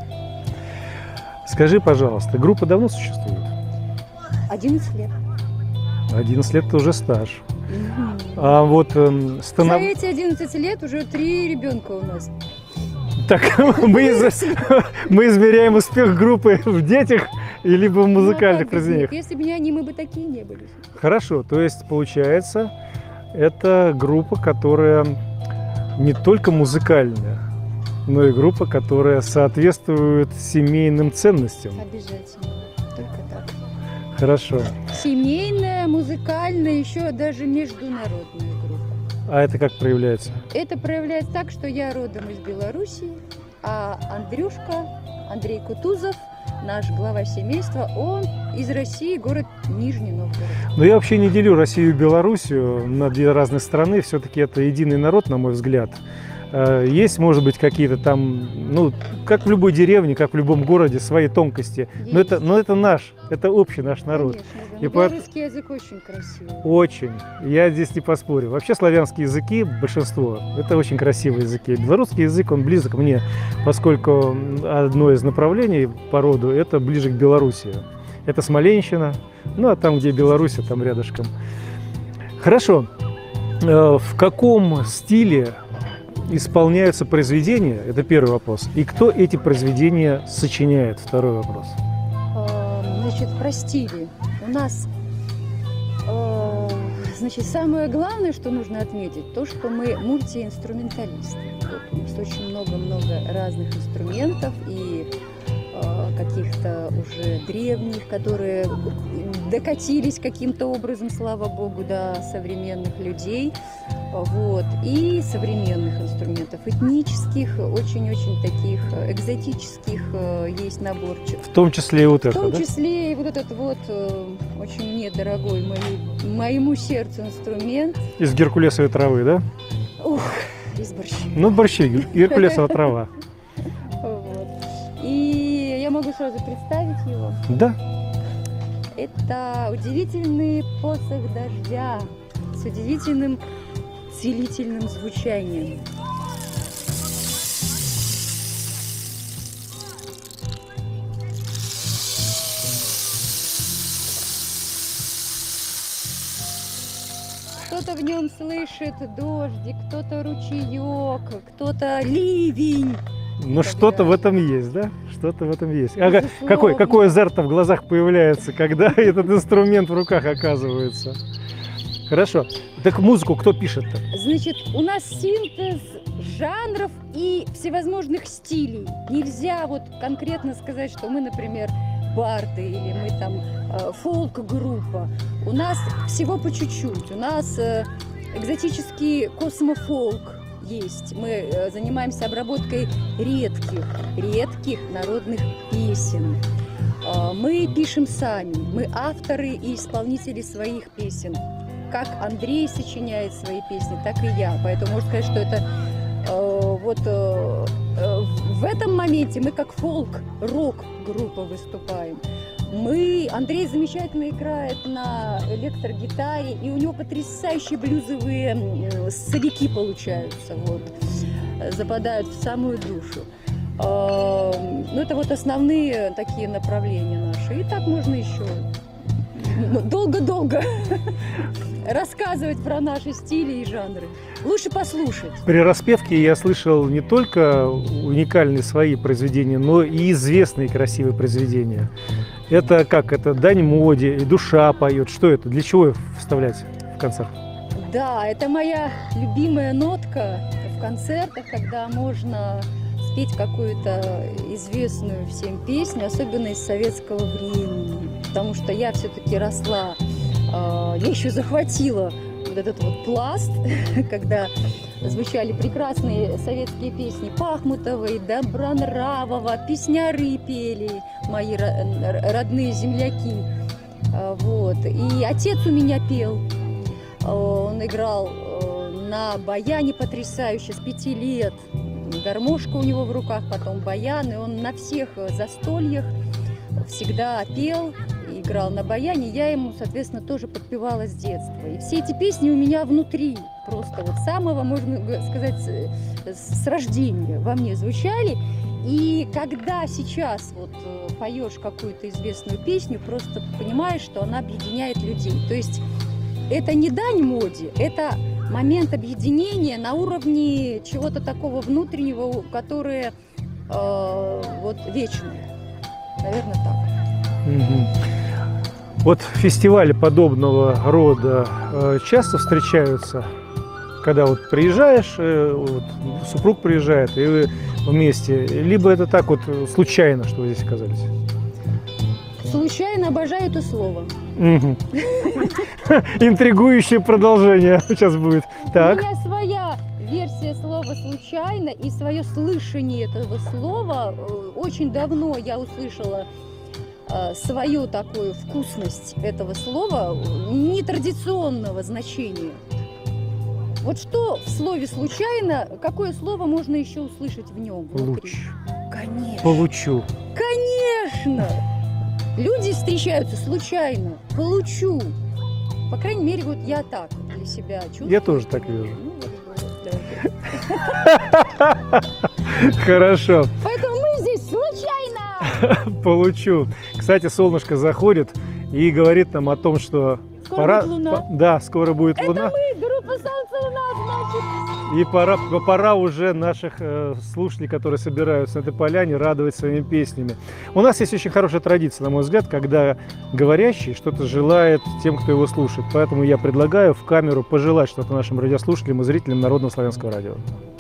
Скажи, пожалуйста, группа давно существует? 11 лет. 11 лет – это уже стаж. Угу. А вот За эти 11 лет уже 3 ребенка у нас. Так, мы измеряем успех группы в детях и либо в музыкальных произведениях. Если бы не они, мы бы такие не были. Хорошо, то есть получается, это группа, которая не только музыкальная, но и группа, которая соответствует семейным ценностям. Обязательно, только так. Хорошо. Семейная, музыкальная, еще даже международная группа. А это как проявляется? Это проявляется так, что я родом из Белоруссии, а Андрюшка, Андрей Кутузов, наш глава семейства, он из России, город Нижний Новгород. Но я вообще не делю Россию и Белоруссию на две разные страны. Все-таки это единый народ, на мой взгляд. Есть, может быть, какие-то там, ну, как в любой деревне, как в любом городе, свои тонкости. Но это наш, это общий наш народ. Конечно, И белорусский язык очень красивый. Очень. Я здесь не поспорю. Вообще славянские языки, большинство, это очень красивые языки. Белорусский язык, он близок мне, поскольку одно из направлений по роду, это ближе к Белоруссии. Это Смоленщина, ну а там, где Беларусь, там рядышком. Хорошо. В каком стиле исполняются произведения? Это первый вопрос. И кто эти произведения сочиняет? Второй вопрос. Значит, про стили. У нас, значит, самое главное, что нужно отметить, то, что мы мультиинструменталисты. У нас очень много-много разных инструментов и каких-то уже древних, которые докатились каким-то образом, слава богу, до современных людей. Вот. И современных инструментов, этнических, очень-очень таких экзотических есть наборчик. В том числе и вот это, В том числе и вот этот вот очень мне дорогой моему сердцу инструмент. Из геркулесовой травы, да? Ух, из борщей. Ну, борщи, геркулесовая трава. Вот. И я могу сразу представить его. Да. Это удивительный посох дождя с удивительным целительным звучанием. Кто-то в нем слышит дождик, кто-то ручеек, кто-то ливень. Но что-то в этом есть, да? Что-то в этом есть. А какой азарт в глазах появляется, когда этот инструмент в руках оказывается? Хорошо. Так музыку кто пишет-то? Значит, у нас синтез жанров и всевозможных стилей. Нельзя вот конкретно сказать, что мы, например, барды или мы там фолк-группа. У нас всего по чуть-чуть. У нас экзотический космофолк есть. Мы занимаемся обработкой редких народных песен. Мы пишем сами. Мы авторы и исполнители своих песен. Как Андрей сочиняет свои песни, так и я. Поэтому можно сказать, что это в этом моменте мы как фолк-рок-группа выступаем. Андрей замечательно играет на электрогитаре, и у него потрясающие блюзовые солики получаются, западают в самую душу. Это вот основные такие направления наши. И так можно еще долго-долго рассказывать про наши стили и жанры. Лучше послушать. При распевке я слышал не только уникальные свои произведения, но и известные красивые произведения. Это как? Это дань моде, и душа поет. Что это? Для чего вставлять в концерт? Да, это моя любимая нотка в концертах, когда можно спеть какую-то известную всем песню, особенно из советского времени. Потому что я все-таки росла, я еще захватила вот этот вот пласт, когда звучали прекрасные советские песни Пахмутовой, Добронравова, песняры пели мои родные земляки. И отец у меня пел, он играл на баяне потрясающе с 5 лет, гармошка у него в руках, потом баян, и он на всех застольях всегда пел, играл на баяне, я ему, соответственно, тоже подпевала с детства. И все эти песни у меня внутри, просто вот самого, можно сказать, с рождения во мне звучали. И когда сейчас вот поешь какую-то известную песню, просто понимаешь, что она объединяет людей. То есть это не дань моде, это момент объединения на уровне чего-то такого внутреннего, которое вечное. Наверное, так. Угу. Вот фестивали подобного рода часто встречаются, когда вот приезжаешь, супруг приезжает, и вы вместе, либо это так вот случайно, что вы здесь оказались? Случайно, обожаю это слово. Интригующее продолжение сейчас будет. Так. У меня своя версия слова «случайно» и свое слышание этого слова. Очень давно я услышала свою такую вкусность этого слова, нетрадиционного значения. Вот что в слове «случайно», какое слово можно еще услышать в нем? Внутри? Луч. Конечно. Получу. Конечно. Люди встречаются случайно. Получу. По крайней мере, вот я так для себя чувствую. Я тоже так вижу. Хорошо. Поэтому мы здесь случайно. Получу. Кстати, солнышко заходит и говорит нам о том, что скоро будет луна. Да, скоро будет луна. Это мы, группа «Солнце, луна», значит. И пора уже наших слушателей, которые собираются на этой поляне, радовать своими песнями. У нас есть очень хорошая традиция, на мой взгляд, когда говорящий что-то желает тем, кто его слушает. Поэтому я предлагаю в камеру пожелать что-то нашим радиослушателям и зрителям Народного славянского радио.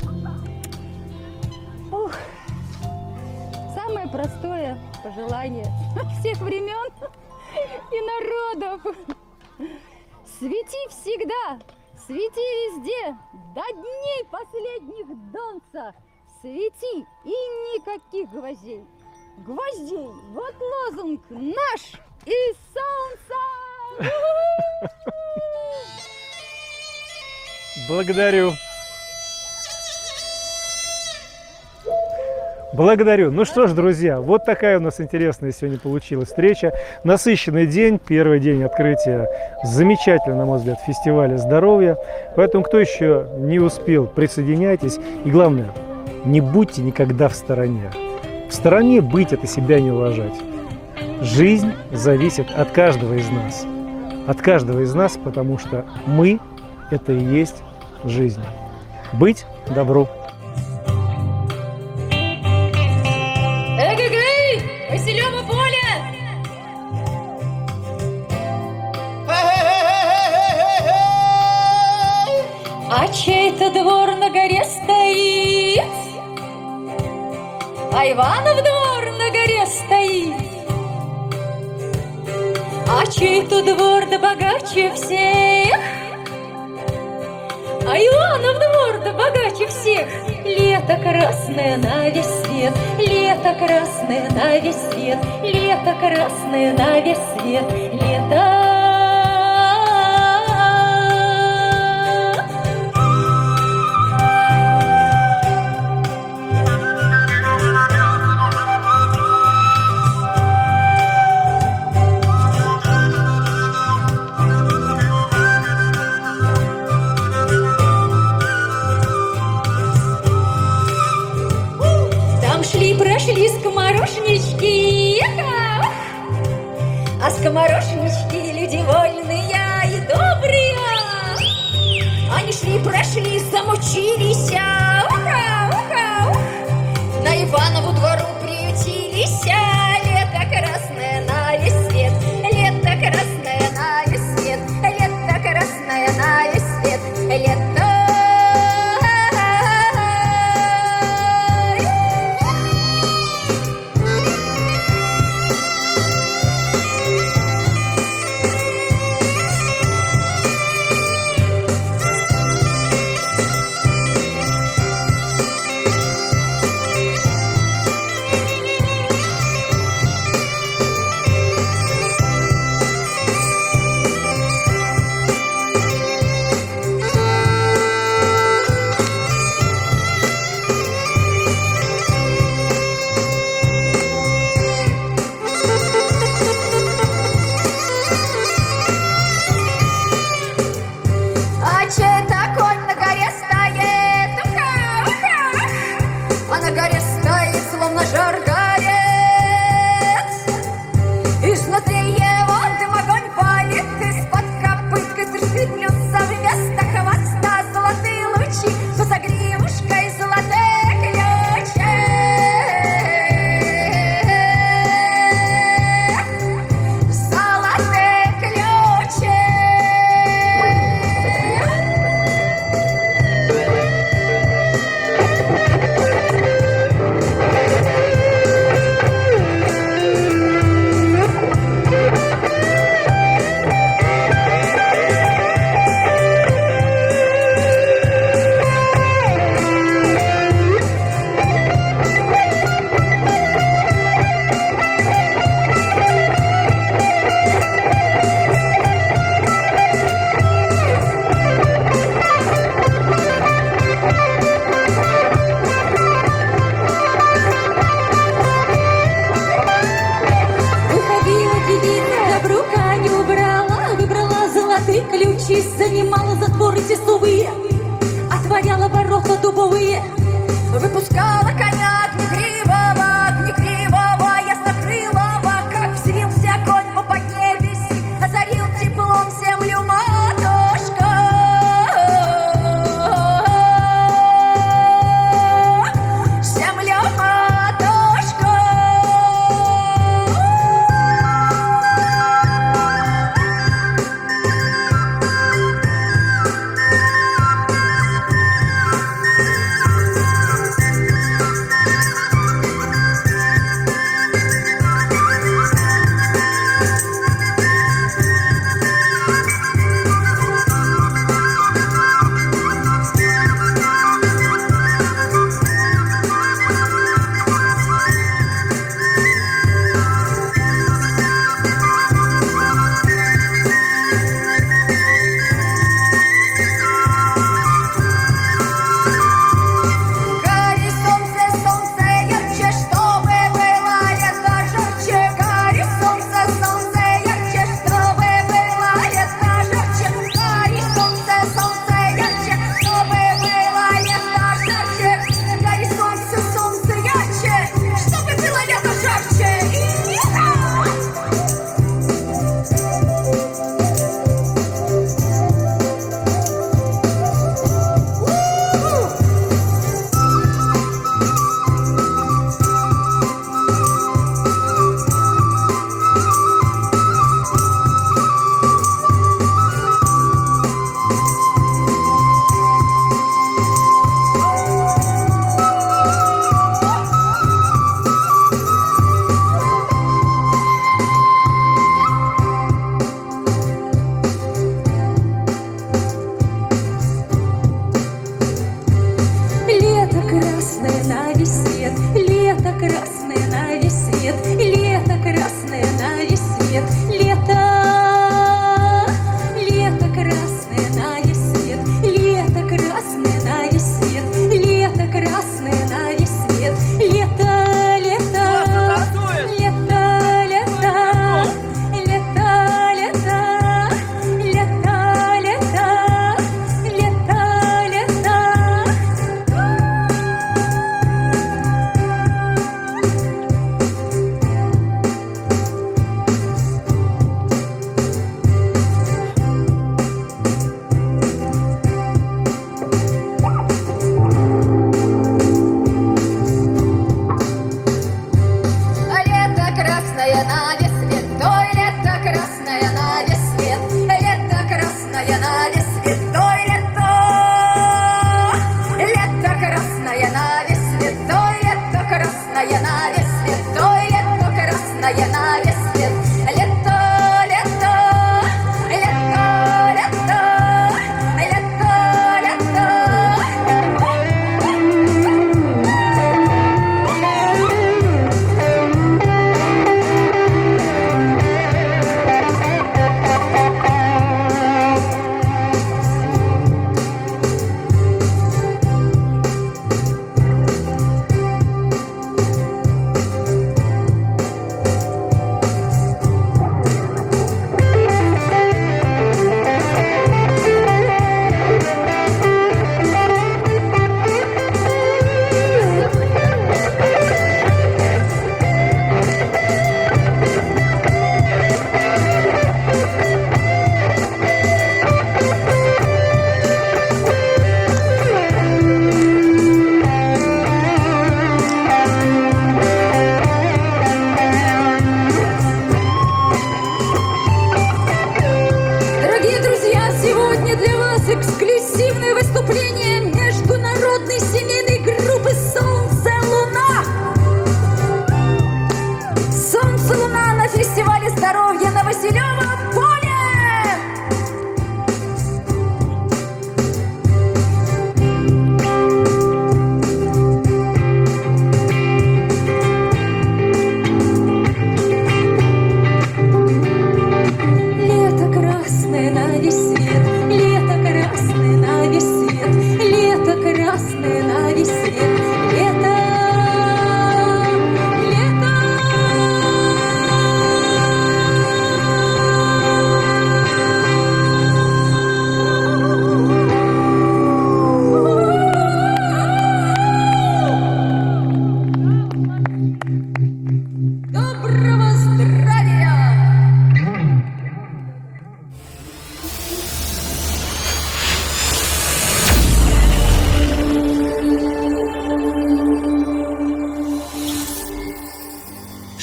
Самое простое пожелание всех времен и народов. Свети всегда! Свети везде, до дней последних донца. Свети и никаких гвоздей. Гвоздей, вот лозунг наш и солнца. Благодарю. Благодарю. Ну что ж, друзья, вот такая у нас интересная сегодня получилась встреча. Насыщенный день, первый день открытия замечательного, на мой взгляд, фестиваля здоровья. Поэтому, кто еще не успел, присоединяйтесь. И главное, не будьте никогда в стороне. В стороне быть – это себя не уважать. Жизнь зависит от каждого из нас. От каждого из нас, потому что мы – это и есть жизнь. Быть добру. А чей-то двор на горе стоит, а Иванов двор на горе стоит. А чей-то двор да богаче всех, а Иванов двор да богаче всех. Лето красное на весь свет, лето красное на весь свет, лето красное на весь свет, лето. Прошли скоморошнички, а скоморошнички люди вольные и добрые. Они шли, прошли, замучились, на Иванову двору приютились. Лето красное на весь свет, лето красное на весь свет, лето красное на весь свет, лето.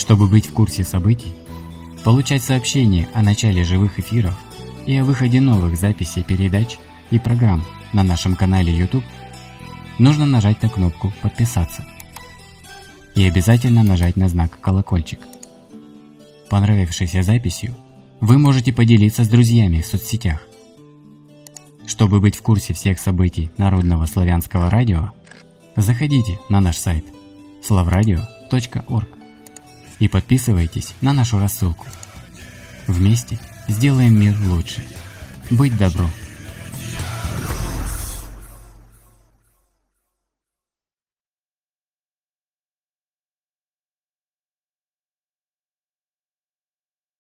Чтобы быть в курсе событий, получать сообщения о начале живых эфиров и о выходе новых записей передач и программ на нашем канале YouTube, нужно нажать на кнопку «Подписаться» и обязательно нажать на знак «Колокольчик». Понравившейся записью вы можете поделиться с друзьями в соцсетях. Чтобы быть в курсе всех событий Народного славянского радио, заходите на наш сайт slavradio.org и подписывайтесь на нашу рассылку. Вместе сделаем мир лучше. Быть добру!